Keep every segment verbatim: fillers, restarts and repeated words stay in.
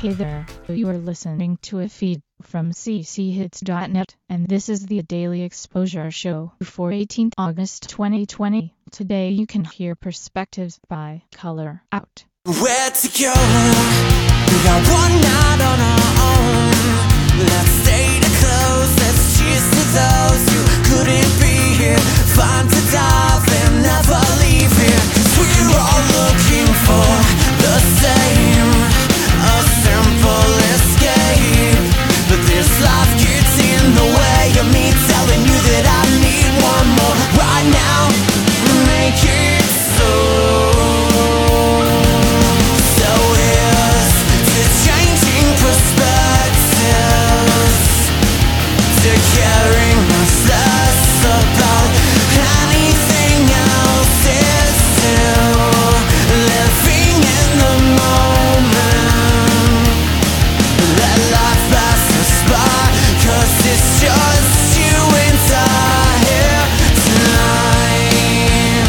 Hey there, you are listening to a feed from c c hits dot net, and this is the Daily Exposure Show for eighteenth August twenty twenty. Today you can hear Perspectives by Color Out. Where to go? We got one night on our own. Let's stay the closest. Cheers to those who couldn't be here. Fun to dive and never leave here. 'Cause we're all looking for the same, a simple escape. But this life gets in the way of me telling you that I need one more right now. Make it so. So here's to changing perspectives, to caring much less about anything else. Is still living in the moment. Let life pass us by, 'cause it's just you and I here tonight.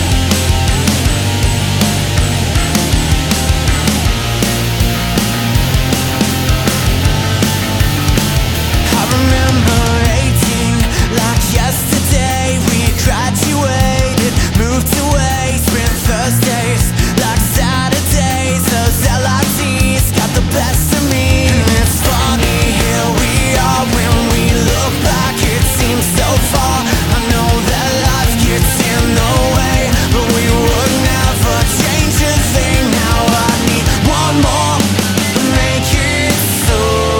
I remember eighteen like yesterday. We graduated, moved away, spent Thursdays like Saturdays. Those L I Ts got the best of me. And it's funny, here we are. When we look back, it seems so far. I know that life gets in the way, but we would never change a thing. Now I need one more, make it so.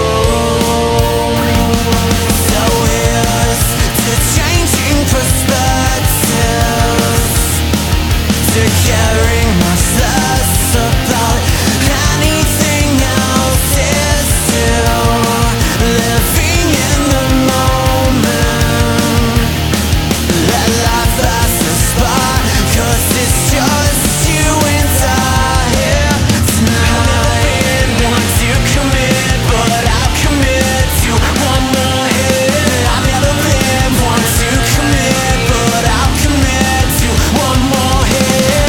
So here's to changing perspectives, to caring much less about anything else. Is still living in the moment. Let life pass us by, 'cause it's just you and I here tonight. I want to commit, but I'll commit to one more hit. I've never been one to commit, but I'll commit to one more hit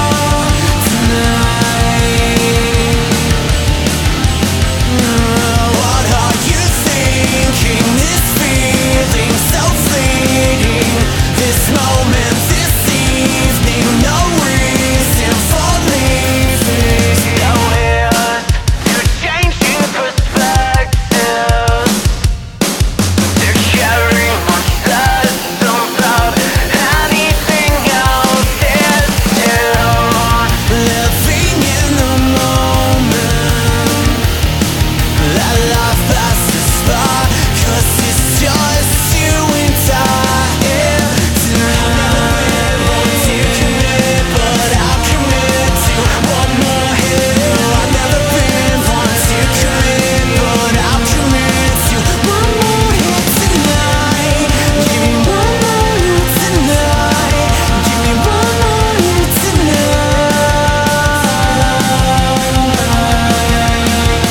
tonight. What are you thinking? This feeling so fleeting. This moment, this evening, no reason for leaving. So here's to changing perspectives, to caring much less about anything else. Is still living in the moment. Let life pass us by, 'cause it's just you and I here tonight. Want to commit, but I'll commit to one more hit. I've never been one to commit, but I'll commit to one more hit tonight. Give me one more hit tonight. Give me one more hit tonight.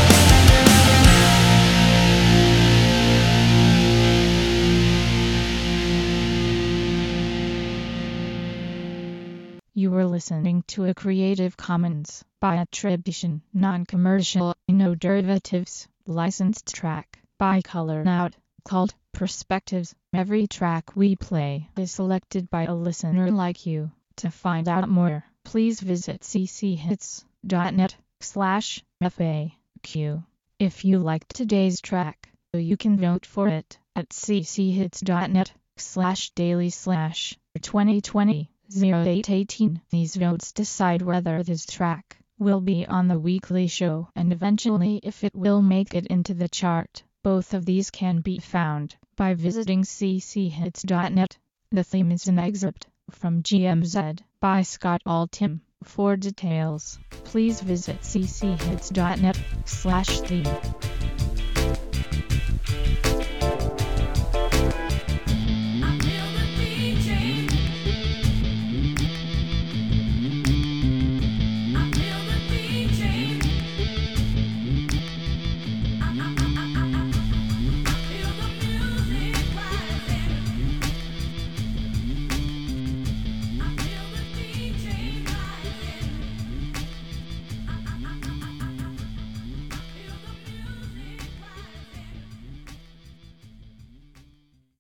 You were listening to a Creative Commons by attribution, non-commercial, no derivatives, licensed track by Color Out, called Perspectives. Every track we play is selected by a listener like you. To find out more, please visit c c hits dot net slash F A Q. If you liked today's track, you can vote for it at c c hits dot net slash daily slash twenty twenty oh eight eighteen. These votes decide whether this track will be on the weekly show and eventually if it will make it into the chart. Both of these can be found by visiting c c hits dot net. The theme is an excerpt from G M Z by Scott Altham. For details, please visit c c hits dot net slash theme.